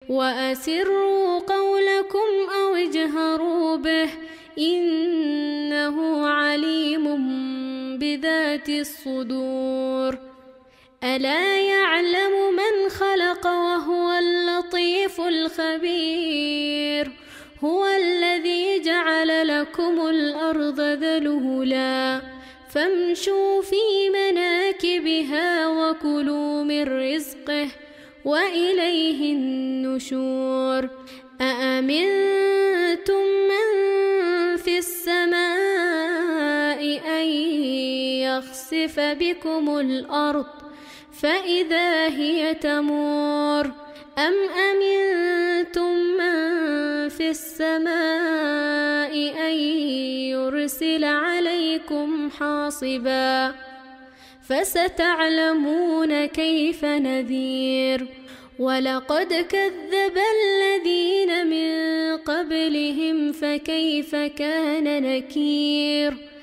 وأسروا قولكم أو اجهروا به إنه عليم بذات الصدور. ألا يعلم من خلق وهو اللطيف الخبير. هو الذي جعل لكم الأرض ذلولا فامشوا في مناكبها وكلوا من رزقه وإليه النشور. أأمنتم من في السماء أن يخسف بكم الأرض فإذا هي تمور أم أمنتم من في السماء أن يرسل عليكم حاصبا فستعلمون كيف نذير. ولقد كذب الذين من قبلهم فكيف كان نكير.